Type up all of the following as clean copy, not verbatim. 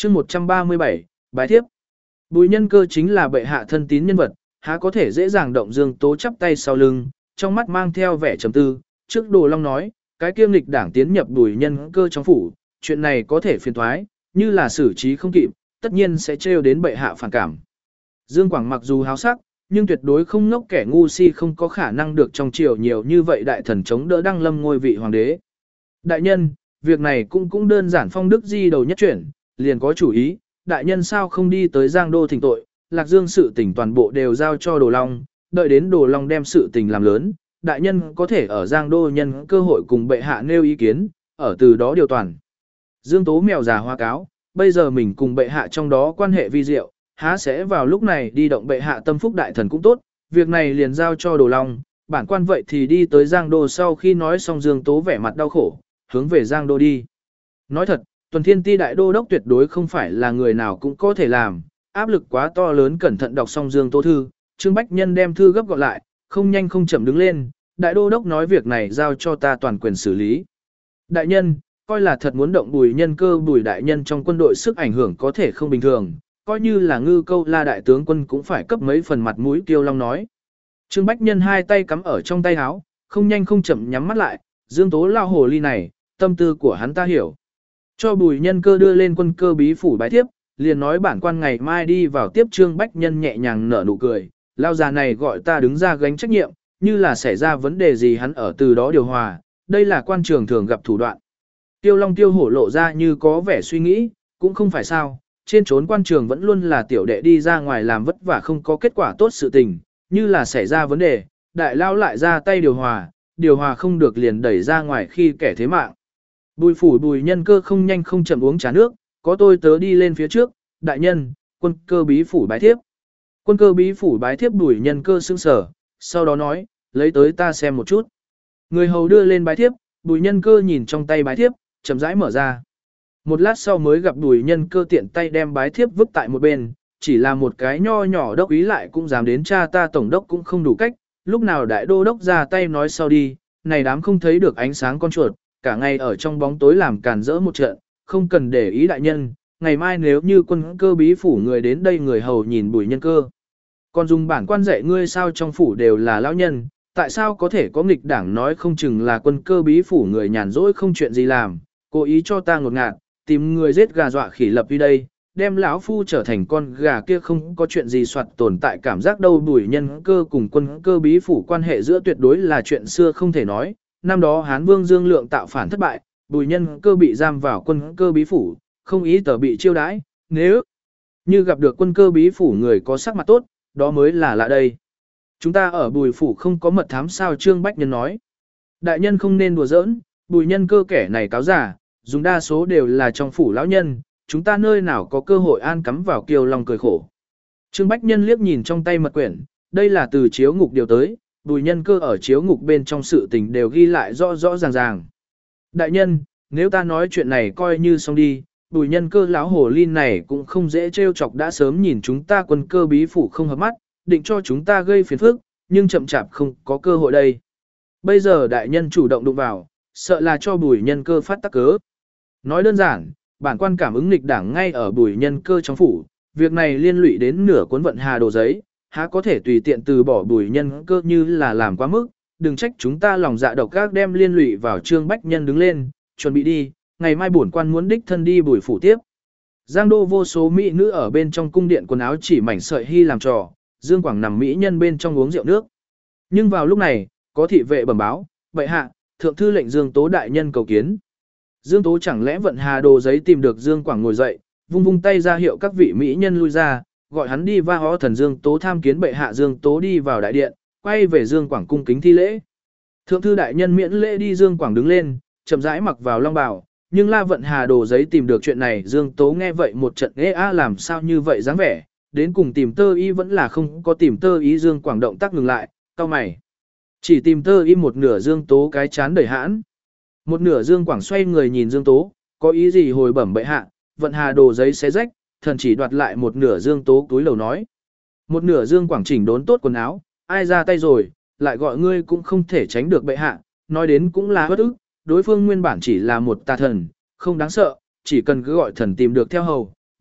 chương 137, bài thiếp. Bùi Nhân Cơ chính là bệ hạ thân tín nhân vật, há có thể dễ dàng động Dương Tố chắp tay sau lưng, trong mắt mang theo vẻ trầm tư. Trước Đồ Long nói, cái kiêm lịch đảng tiến nhập Bùi Nhân Cơ trong phủ, chuyện này có thể phiền thoái, như là xử trí không kịp, tất nhiên sẽ trêu đến bệ hạ phản cảm. Dương Quảng mặc dù háo sắc, nhưng tuyệt đối không ngốc, kẻ ngu si không có khả năng được trong triều nhiều như vậy đại thần chống đỡ đăng lâm ngôi vị hoàng đế. Đại nhân, việc này cũng đơn giản, phong đức di đầu nhất chuyển, liền có chủ ý, đại nhân sao không đi tới Giang Đô thỉnh tội, Lạc Dương sự tình toàn bộ đều giao cho Đồ Long, đợi đến Đồ Long đem sự tình làm lớn, đại nhân có thể ở Giang Đô nhân cơ hội cùng bệ hạ nêu ý kiến, ở từ đó điều toàn. Dương Tố mèo già hoa cáo, bây giờ mình cùng bệ hạ trong đó quan hệ vi diệu, há sẽ vào lúc này đi động bệ hạ tâm phúc đại thần cũng tốt, việc này liền giao cho Đồ Long, bản quan vậy thì đi tới Giang Đô. Sau khi nói xong, Dương Tố vẻ mặt đau khổ, hướng về Giang Đô đi. Nói thật, Tuần Thiên Ti đại đô đốc tuyệt đối không phải là người nào cũng có thể làm, áp lực quá to lớn. Cẩn thận đọc xong Dương Tố thư, Trương Bách Nhân đem thư gấp gọn lại, không nhanh không chậm đứng lên, đại đô đốc nói việc này giao cho ta toàn quyền xử lý. Đại nhân, coi là thật muốn động Bùi Nhân Cơ, Bùi đại nhân trong quân đội sức ảnh hưởng có thể không bình thường, coi như là Ngư Câu La đại tướng quân cũng phải cấp mấy phần mặt mũi. Kiêu Long nói. Trương Bách Nhân hai tay cắm ở trong tay áo, không nhanh không chậm nhắm mắt lại, Dương Tố lao hồ ly này, tâm tư của hắn ta hiểu. Cho Bùi Nhân Cơ đưa lên quân cơ bí phủ bái tiếp, liền nói bản quan ngày mai đi vào tiếp. Trương Bách Nhân nhẹ nhàng nở nụ cười, lao già này gọi ta đứng ra gánh trách nhiệm, như là xảy ra vấn đề gì hắn ở từ đó điều hòa, đây là quan trường thường gặp thủ đoạn. Tiêu Long Tiêu Hổ lộ ra như có vẻ suy nghĩ, cũng không phải sao, trên trốn quan trường vẫn luôn là tiểu đệ đi ra ngoài làm vất vả không có kết quả tốt sự tình, như là xảy ra vấn đề, đại lao lại ra tay điều hòa không được liền đẩy ra ngoài khi kẻ thế mạng. Bùi phủ Bùi Nhân Cơ không nhanh không chậm uống trà nước, có tôi tớ đi lên phía trước, đại nhân, quân cơ bí phủ bái thiếp. Quân cơ bí phủ bái thiếp. Bùi Nhân Cơ sững sờ, sau đó nói, lấy tới ta xem một chút. Người hầu đưa lên bái thiếp, Bùi Nhân Cơ nhìn trong tay bái thiếp, chậm rãi mở ra. Một lát sau mới gặp Bùi Nhân Cơ tiện tay đem bái thiếp vứt tại một bên, chỉ là một cái nho nhỏ đốc ý lại cũng dám đến cha ta tổng đốc cũng không đủ cách, lúc nào đại đô đốc ra tay nói sau đi, này đám không thấy được ánh sáng con chuột, cả ngày ở trong bóng tối làm càn rỡ một trận, không cần để ý đại nhân, ngày mai nếu như quân cơ bí phủ người đến đây. Người hầu nhìn Bùi Nhân Cơ. Còn dùng bản quan dạy ngươi sao, trong phủ đều là lão nhân, tại sao có thể có nghịch đảng, nói không chừng là quân cơ bí phủ người nhàn rỗi không chuyện gì làm, cố ý cho ta ngột ngạt, tìm người giết gà dọa khỉ lập đi đây, đem lão phu trở thành con gà kia không có chuyện gì soạt tồn tại cảm giác đâu. Bùi Nhân Cơ cùng quân cơ bí phủ quan hệ giữa tuyệt đối là chuyện xưa không thể nói. Năm đó Hán Vương Dương Lượng tạo phản thất bại, Bùi Nhân Cơ bị giam vào quân cơ bí phủ, không ý tờ bị chiêu đãi, nếu như gặp được quân cơ bí phủ người có sắc mặt tốt, đó mới là lạ đây. Chúng ta ở Bùi phủ không có mật thám sao? Trương Bách Nhân nói. Đại nhân không nên đùa giỡn, Bùi Nhân Cơ kẻ này cáo giả, dùng đa số đều là trong phủ lão nhân, chúng ta nơi nào có cơ hội an cắm vào. Kiều Long cười khổ. Trương Bách Nhân liếc nhìn trong tay mật quyển, đây là từ chiếu ngục điều tới, Bùi Nhân Cơ ở chiếu ngục bên trong sự tình đều ghi lại rõ rõ ràng ràng. Đại nhân, nếu ta nói chuyện này coi như xong đi, Bùi Nhân Cơ lão hồ ly này cũng không dễ trêu chọc, đã sớm nhìn chúng ta quân cơ bí phủ không hợp mắt, định cho chúng ta gây phiền phức, nhưng chậm chạp không có cơ hội đây. Bây giờ đại nhân chủ động đụng vào, sợ là cho Bùi Nhân Cơ phát tắc cớ. Nói đơn giản, bản quan cảm ứng nghịch đảng ngay ở Bùi Nhân Cơ trong phủ, việc này liên lụy đến nửa cuốn vận hà đồ giấy, há có thể tùy tiện từ bỏ Bùi Nhân Cơ như là làm quá mức, đừng trách chúng ta lòng dạ độc ác đem liên lụy vào. Trương Bách Nhân đứng lên, chuẩn bị đi, ngày mai bổn quan muốn đích thân đi Bùi phủ tiếp. Giang Đô vô số mỹ nữ ở bên trong cung điện quần áo chỉ mảnh sợi hy làm trò, Dương Quảng nằm mỹ nhân bên trong uống rượu nước. Nhưng vào lúc này, có thị vệ bẩm báo, bệ hạ, thượng thư lệnh Dương Tố đại nhân cầu kiến. Dương Tố chẳng lẽ vận hà đồ giấy tìm được Dương Quảng ngồi dậy, vung vung tay ra hiệu các vị mỹ nhân lui ra, gọi hắn đi va hó thần. Dương Tố tham kiến bệ hạ. Dương Tố đi vào đại điện, quay về Dương Quảng cung kính thi lễ. Thượng thư đại nhân miễn lễ đi. Dương Quảng đứng lên, chậm rãi mặc vào long bào, nhưng La vận hà đồ giấy tìm được chuyện này. Dương Tố nghe vậy một trận ê a, làm sao như vậy dáng vẻ, đến cùng tìm tơ y vẫn là không có tìm tơ y. Dương Quảng động tác ngừng lại, cau mày. Chỉ tìm tơ y một nửa. Dương Tố cái chán đầy hãn. Một nửa. Dương Quảng xoay người nhìn Dương Tố, có ý gì hồi bẩm bệ hạ, vận hà đồ giấy xé rách, thần chỉ đoạt lại một nửa. Dương Tố túi lầu nói. Một nửa. Dương Quảng chỉnh đốn tốt quần áo, ai ra tay rồi, lại gọi ngươi cũng không thể tránh được bệ hạ, nói đến cũng là bất ức, đối phương nguyên bản chỉ là một tà thần, không đáng sợ, chỉ cần cứ gọi thần tìm được theo hầu,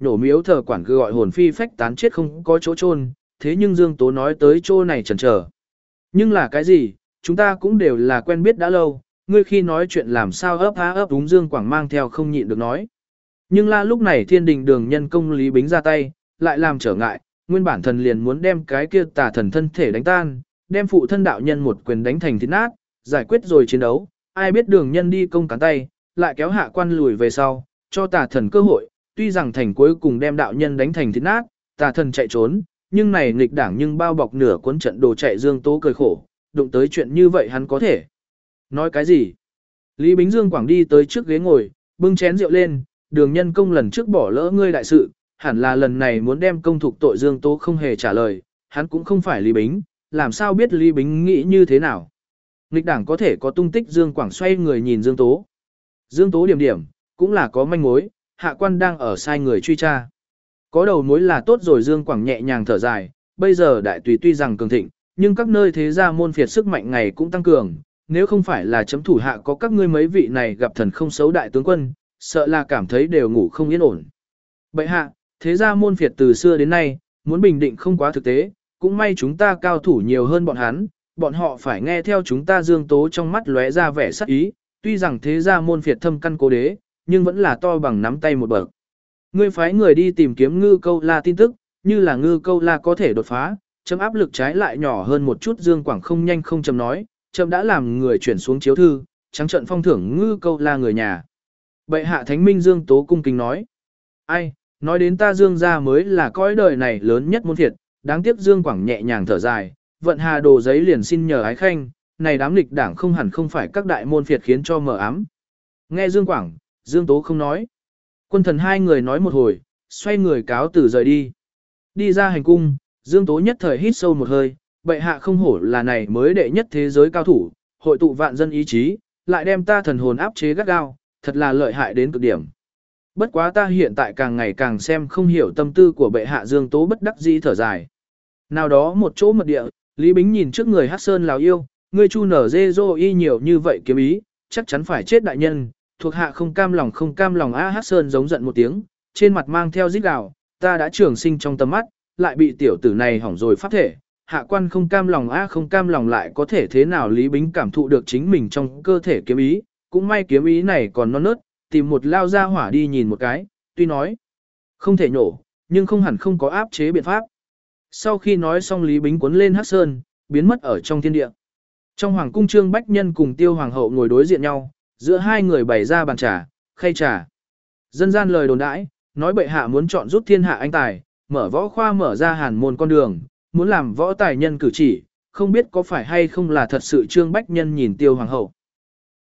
nhổ miếu thờ quản cứ gọi hồn phi phách tán chết không có chỗ chôn, thế nhưng Dương Tố nói tới chỗ này chần chờ. Nhưng là cái gì, chúng ta cũng đều là quen biết đã lâu, ngươi khi nói chuyện làm sao ấp há ấp đúng Dương Quảng mang theo không nhịn được nói. Nhưng là lúc này Thiên Đình Đường nhân công Lý Bính ra tay, lại làm trở ngại, nguyên bản thần liền muốn đem cái kia tà thần thân thể đánh tan, đem phụ thân đạo nhân một quyền đánh thành thịt nát, giải quyết rồi chiến đấu, ai biết Đường nhân đi công cán tay, lại kéo Hạ Quan lùi về sau, cho tà thần cơ hội, tuy rằng thành cuối cùng đem đạo nhân đánh thành thịt nát, tà thần chạy trốn, nhưng này nghịch đảng nhưng bao bọc nửa cuốn trận đồ chạy Dương Tố cười khổ, đụng tới chuyện như vậy hắn có thể nói cái gì? Lý Bính Dương Quảng đi tới trước ghế ngồi, bưng chén rượu lên, Đường nhân công lần trước bỏ lỡ ngươi đại sự, hẳn là lần này muốn đem công thục tội Dương Tố không hề trả lời, hắn cũng không phải Lý Bính, làm sao biết Lý Bính nghĩ như thế nào. Nghịch đảng có thể có tung tích Dương Quảng xoay người nhìn Dương Tố. Dương Tố điểm điểm, cũng là có manh mối, Hạ Quan đang ở sai người truy tra. Có đầu mối là tốt rồi Dương Quảng nhẹ nhàng thở dài, bây giờ đại tùy tuy rằng cường thịnh, nhưng các nơi thế gia môn phiệt sức mạnh ngày cũng tăng cường, nếu không phải là chấm thủ hạ có các ngươi mấy vị này gặp thần không xấu đại tướng quân, sợ là cảm thấy đều ngủ không yên ổn. Bệ hạ, thế gia môn phiệt từ xưa đến nay, muốn bình định không quá thực tế, cũng may chúng ta cao thủ nhiều hơn bọn hắn, bọn họ phải nghe theo chúng ta Dương Tố trong mắt lóe ra vẻ sắc ý, tuy rằng thế gia môn phiệt thâm căn cố đế, nhưng vẫn là to bằng nắm tay một bậc. Ngươi phái người đi tìm kiếm Ngư Câu La tin tức, như là Ngư Câu La có thể đột phá, chấm áp lực trái lại nhỏ hơn một chút. Dương Quảng không nhanh không chậm nói, chấm đã làm người chuyển xuống chiếu thư, trắng trận phong thưởng Ngư Câu La người nhà. Bệ hạ thánh minh Dương Tố cung kính nói. Ai, nói đến ta Dương gia mới là cõi đời này lớn nhất môn phiệt, đáng tiếc Dương Quảng nhẹ nhàng thở dài, vận hà đồ giấy liền xin nhờ ái khanh, này đám lịch đảng không hẳn không phải các đại môn phiệt khiến cho mờ ám. Nghe Dương Quảng, Dương Tố không nói. Quân thần hai người nói một hồi, xoay người cáo từ rời đi. Đi ra hành cung, Dương Tố nhất thời hít sâu một hơi, bệ hạ không hổ là này mới đệ nhất thế giới cao thủ, hội tụ vạn dân ý chí, lại đem ta thần hồn áp chế gắt gao, thật là lợi hại đến cực điểm. Bất quá ta hiện tại càng ngày càng xem không hiểu tâm tư của bệ hạ. Dương Tố bất đắc dĩ thở dài. Nào đó một chỗ mật địa, Lý Bính nhìn trước người Hắc Sơn Lào yêu, ngươi chu nở dê dô y nhiều như vậy kiếm ý, chắc chắn phải chết đại nhân. Thuộc hạ không cam lòng a. Hắc Sơn giống giận một tiếng, trên mặt mang theo rít gào, ta đã trường sinh trong tầm mắt, lại bị tiểu tử này hỏng rồi pháp thể. Hạ quan không cam lòng a, không cam lòng lại có thể thế nào? Lý Bính cảm thụ được chính mình trong cơ thể kiếm ý, cũng may kiếm ý này còn non nớt, tìm một lao ra hỏa đi nhìn một cái, tuy nói không thể nhổ, nhưng không hẳn không có áp chế biện pháp. Sau khi nói xong Lý Bính cuốn lên Hắc Sơn, biến mất ở trong thiên địa. Trong hoàng cung Trương Bách Nhân cùng Tiêu Hoàng hậu ngồi đối diện nhau, giữa hai người bày ra bàn trà, khay trà. Dân gian lời đồn đãi, nói bệ hạ muốn chọn rút thiên hạ anh tài, mở võ khoa mở ra hàn môn con đường, muốn làm võ tài nhân cử chỉ, không biết có phải hay không là thật sự. Trương Bách Nhân nhìn Tiêu Hoàng hậu.